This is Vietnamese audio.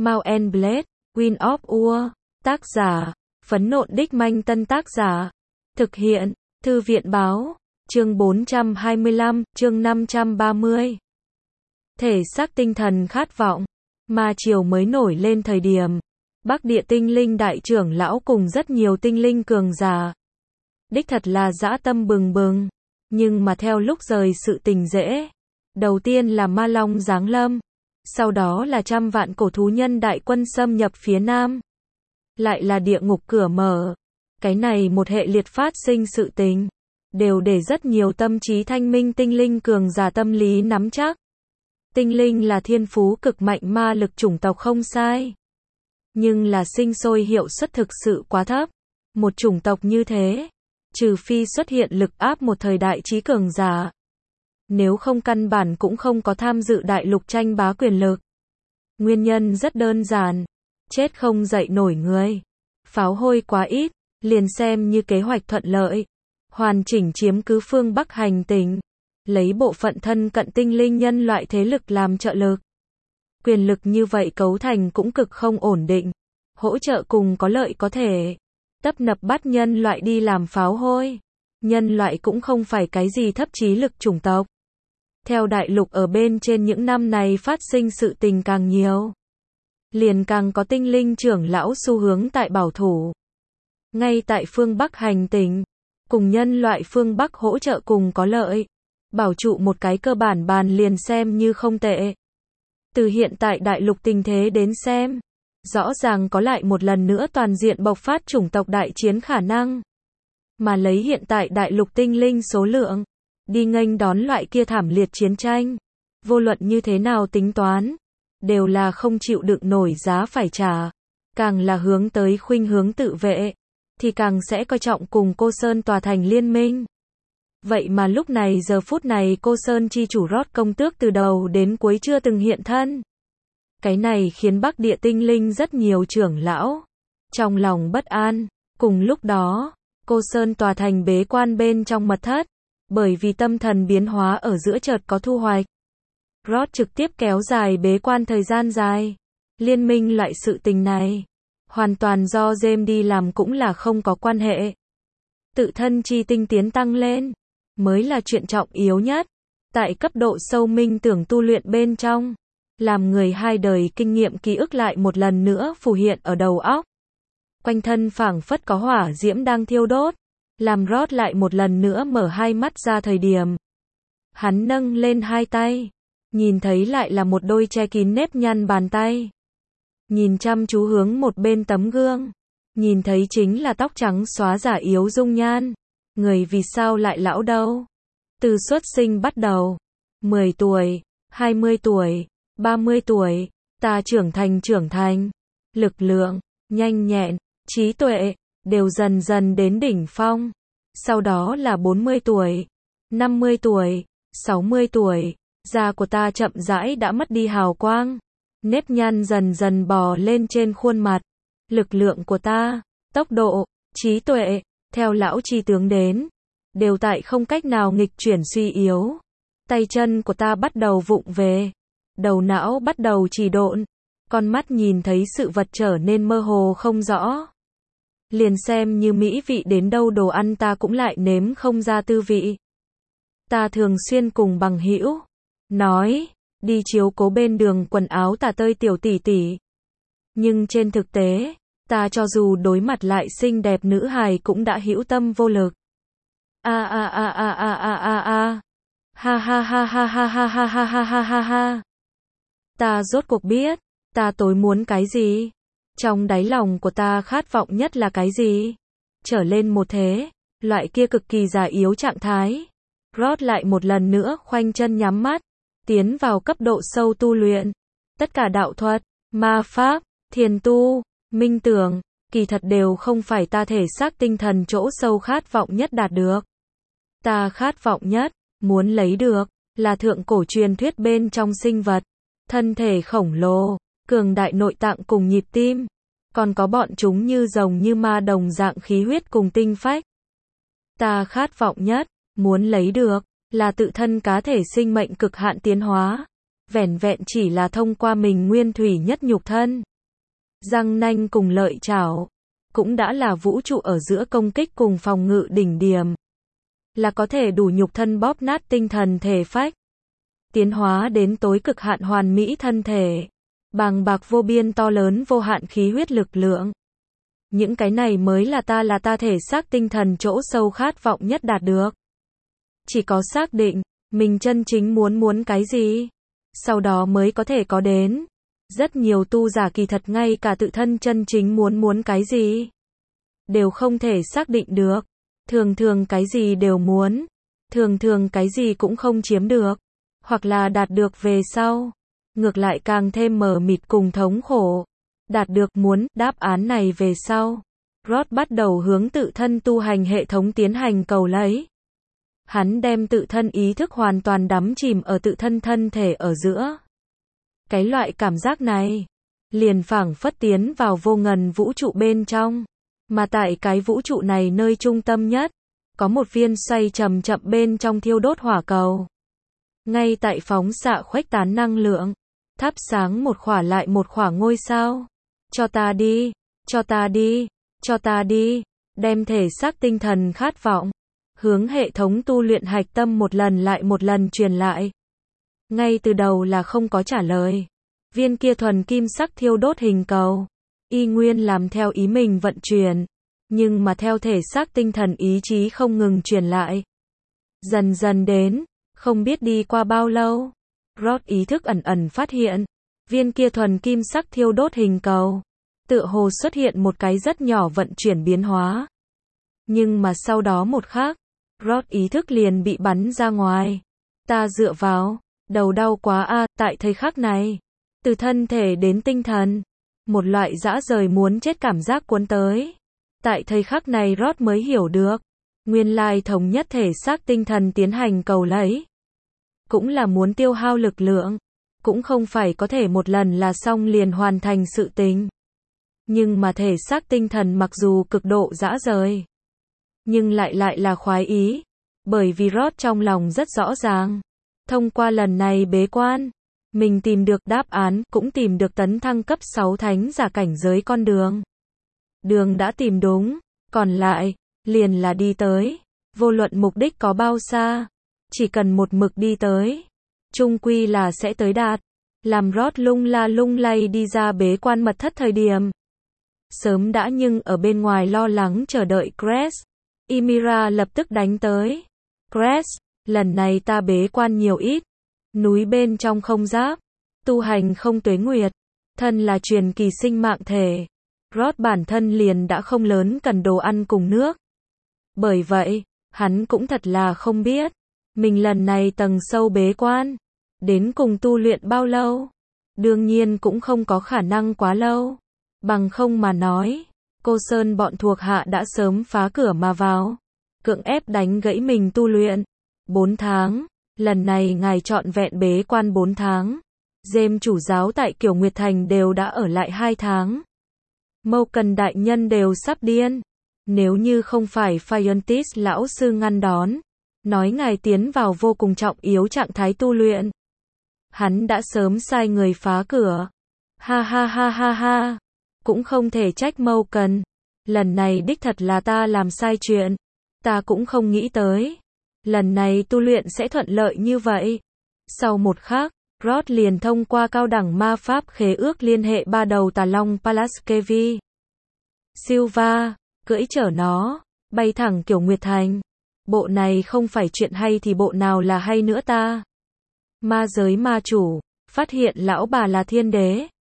Mount and Blade, Wind of War, tác giả, Phấn Nộn Đích Manh Tân tác giả, thực hiện, Thư viện báo, chương 425, chương 530. Thể xác tinh thần khát vọng, ma triều mới nổi lên thời điểm, Bắc Địa tinh linh đại trưởng lão cùng rất nhiều tinh linh cường giả. Đích thật là dã tâm bừng bừng, nhưng mà theo lúc rời sự tình dễ. Đầu tiên là ma long giáng lâm, sau đó là trăm vạn cổ thú nhân đại quân xâm nhập phía nam. Lại là địa ngục cửa mở. Cái này một hệ liệt phát sinh sự tình, đều để rất nhiều tâm trí thanh minh tinh linh cường giả tâm lý nắm chắc. Tinh linh là thiên phú cực mạnh ma lực chủng tộc không sai. Nhưng là sinh sôi hiệu suất thực sự quá thấp. Một chủng tộc như thế, trừ phi xuất hiện lực áp một thời đại trí cường giả. Nếu không căn bản cũng không có tham dự đại lục tranh bá quyền lực. Nguyên nhân rất đơn giản, chết không dậy nổi người. Pháo hôi quá ít, liền xem như kế hoạch thuận lợi. Hoàn chỉnh chiếm cứ phương Bắc hành tinh. Lấy bộ phận thân cận tinh linh nhân loại thế lực làm trợ lực. Quyền lực như vậy cấu thành cũng cực không ổn định. Hỗ trợ cùng có lợi có thể tấp nập bắt nhân loại đi làm pháo hôi. Nhân loại cũng không phải cái gì thấp trí lực chủng tộc. Theo đại lục ở bên trên những năm này phát sinh sự tình càng nhiều, liền càng có tinh linh trưởng lão xu hướng tại bảo thủ. Ngay tại phương Bắc hành tinh, cùng nhân loại phương Bắc hỗ trợ cùng có lợi, bảo trụ một cái cơ bản bàn liền xem như không tệ. Từ hiện tại đại lục tình thế đến xem, rõ ràng có lại một lần nữa toàn diện bộc phát chủng tộc đại chiến khả năng. Mà lấy hiện tại đại lục tinh linh số lượng, đi nghênh đón loại kia thảm liệt chiến tranh, vô luận như thế nào tính toán, đều là không chịu đựng nổi giá phải trả. Càng là hướng tới khuynh hướng tự vệ, thì càng sẽ coi trọng cùng Cô Sơn tòa thành liên minh. Vậy mà lúc này giờ phút này Cô Sơn chi chủ Rót công tước từ đầu đến cuối chưa từng hiện thân. Cái này khiến Bắc Địa tinh linh rất nhiều trưởng lão trong lòng bất an. Cùng lúc đó, Cô Sơn tòa thành bế quan bên trong mật thất, bởi vì tâm thần biến hóa ở giữa chợt có thu hoạch. Rót trực tiếp kéo dài bế quan thời gian dài. Liên minh loại sự tình này, hoàn toàn do James đi làm cũng là không có quan hệ. Tự thân chi tinh tiến tăng lên, mới là chuyện trọng yếu nhất. Tại cấp độ sâu minh tưởng tu luyện bên trong, làm người hai đời kinh nghiệm ký ức lại một lần nữa phù hiện ở đầu óc. Quanh thân phảng phất có hỏa diễm đang thiêu đốt, làm Rót lại một lần nữa mở hai mắt ra thời điểm. Hắn nâng lên hai tay, nhìn thấy lại là một đôi che kín nếp nhăn bàn tay. Nhìn chăm chú hướng một bên tấm gương, nhìn thấy chính là tóc trắng xóa giả yếu dung nhan. Người vì sao lại lão đâu? Từ xuất sinh bắt đầu, 10 tuổi, 20 tuổi, 30 tuổi, ta trưởng thành, lực lượng, nhanh nhẹn, trí tuệ, đều dần dần đến đỉnh phong. Sau đó là 40 tuổi, 50 tuổi, 60 tuổi, da của ta chậm rãi đã mất đi hào quang. Nếp nhăn dần dần bò lên trên khuôn mặt. Lực lượng của ta, tốc độ, trí tuệ, theo lão chi tướng đến, đều tại không cách nào nghịch chuyển suy yếu. Tay chân của ta bắt đầu vụng về. Đầu não bắt đầu trì độn. Con mắt nhìn thấy sự vật trở nên mơ hồ không rõ. Liền xem như mỹ vị đến đâu đồ ăn ta cũng lại nếm không ra tư vị. Ta thường xuyên cùng bằng hữu nói, đi chiếu cố bên đường quần áo tả tơi tiểu tỷ tỷ. Nhưng trên thực tế, ta cho dù đối mặt lại xinh đẹp nữ hài cũng đã hữu tâm vô lực. Ha ha ha ha ha ha ha ha ha ha ha ha ha. Ta rốt cuộc biết, ta tối muốn cái gì? Trong đáy lòng của ta khát vọng nhất là cái gì? Trở lên một thế, loại kia cực kỳ già yếu trạng thái. Rót lại một lần nữa khoanh chân nhắm mắt, tiến vào cấp độ sâu tu luyện. Tất cả đạo thuật, ma pháp, thiền tu, minh tưởng, kỳ thật đều không phải ta thể xác tinh thần chỗ sâu khát vọng nhất đạt được. Ta khát vọng nhất, muốn lấy được, là thượng cổ truyền thuyết bên trong sinh vật. Thân thể khổng lồ, cường đại nội tạng cùng nhịp tim. Còn có bọn chúng như rồng như ma đồng dạng khí huyết cùng tinh phách. Ta khát vọng nhất, muốn lấy được, là tự thân cá thể sinh mệnh cực hạn tiến hóa. Vẻn vẹn chỉ là thông qua mình nguyên thủy nhất nhục thân, răng nanh cùng lợi chảo, cũng đã là vũ trụ ở giữa công kích cùng phòng ngự đỉnh điểm. Là có thể đủ nhục thân bóp nát tinh thần thể phách. Tiến hóa đến tối cực hạn hoàn mỹ thân thể. Bàng bạc vô biên to lớn vô hạn khí huyết lực lượng. Những cái này mới là ta thể xác tinh thần chỗ sâu khát vọng nhất đạt được. Chỉ có xác định, mình chân chính muốn cái gì, sau đó mới có thể có đến. Rất nhiều tu giả kỳ thật ngay cả tự thân chân chính muốn cái gì, đều không thể xác định được. Thường cái gì đều muốn, thường cái gì cũng không chiếm được, hoặc là đạt được về sau, ngược lại càng thêm mờ mịt cùng thống khổ. Đạt được muốn đáp án này về sau, Rod bắt đầu hướng tự thân tu hành hệ thống tiến hành cầu lấy. Hắn đem tự thân ý thức hoàn toàn đắm chìm ở tự thân thân thể ở giữa. Cái loại cảm giác này, liền phảng phất tiến vào vô ngần vũ trụ bên trong. Mà tại cái vũ trụ này nơi trung tâm nhất, có một viên xoay chậm chậm bên trong thiêu đốt hỏa cầu. Ngay tại phóng xạ khuếch tán năng lượng, thắp sáng một khỏa lại một khỏa ngôi sao. Cho ta đi, cho ta đi, cho ta đi, đem thể xác tinh thần khát vọng, hướng hệ thống tu luyện hạch tâm một lần lại một lần truyền lại. Ngay từ đầu là không có trả lời. Viên kia thuần kim sắc thiêu đốt hình cầu, y nguyên làm theo ý mình vận chuyển, nhưng mà theo thể xác tinh thần ý chí không ngừng truyền lại. Dần dần đến, không biết đi qua bao lâu, Rod ý thức ẩn phát hiện, viên kia thuần kim sắc thiêu đốt hình cầu, tựa hồ xuất hiện một cái rất nhỏ vận chuyển biến hóa. Nhưng mà sau đó một khắc, Rod ý thức liền bị bắn ra ngoài. Ta dựa vào, đầu đau quá a, tại thời khắc này, từ thân thể đến tinh thần, một loại dã rời muốn chết cảm giác cuốn tới. Tại thời khắc này Rod mới hiểu được, nguyên lai thống nhất thể xác tinh thần tiến hành cầu lấy, cũng là muốn tiêu hao lực lượng, cũng không phải có thể một lần là xong liền hoàn thành sự tình. Nhưng mà thể xác tinh thần mặc dù cực độ dã rời, nhưng lại là khoái ý, bởi vì Rod trong lòng rất rõ ràng, thông qua lần này bế quan, mình tìm được đáp án, cũng tìm được tấn thăng cấp 6 thánh giả cảnh giới con đường. Đường đã tìm đúng, còn lại, liền là đi tới. Vô luận mục đích có bao xa, chỉ cần một mực đi tới, chung quy là sẽ tới đạt. Làm Rod lung la lung lay đi ra bế quan mật thất thời điểm. Sớm đã nhưng ở bên ngoài lo lắng chờ đợi Cress. Ymira lập tức đánh tới. Cress, lần này ta bế quan nhiều ít. Núi bên trong không giáp, tu hành không tuế nguyệt, thân là truyền kỳ sinh mạng thể. Rod bản thân liền đã không lớn cần đồ ăn cùng nước. Bởi vậy, hắn cũng thật là không biết, mình lần này tầng sâu bế quan, đến cùng tu luyện bao lâu. Đương nhiên cũng không có khả năng quá lâu. Bằng không mà nói, cô Sơn bọn thuộc hạ đã sớm phá cửa mà vào, cưỡng ép đánh gãy mình tu luyện. 4 tháng, lần này ngài trọn vẹn bế quan 4 tháng. Dêm chủ giáo tại Kiều Nguyệt Thành đều đã ở lại 2 tháng. Mâu Cần đại nhân đều sắp điên. Nếu như không phải Phiontis lão sư ngăn đón, nói ngài tiến vào vô cùng trọng yếu trạng thái tu luyện, hắn đã sớm sai người phá cửa. Ha ha ha ha ha. Cũng không thể trách Mâu Cần. Lần này đích thật là ta làm sai chuyện. Ta cũng không nghĩ tới. Lần này tu luyện sẽ thuận lợi như vậy. Sau một khắc, Rod liền thông qua cao đẳng ma pháp khế ước liên hệ ba đầu tà long Palaskevi Silva, cưỡi chở nó, bay thẳng Kiều Nguyệt Thành. Bộ này không phải chuyện hay thì bộ nào là hay nữa ta. Ma giới ma chủ, phát hiện lão bà là thiên đế.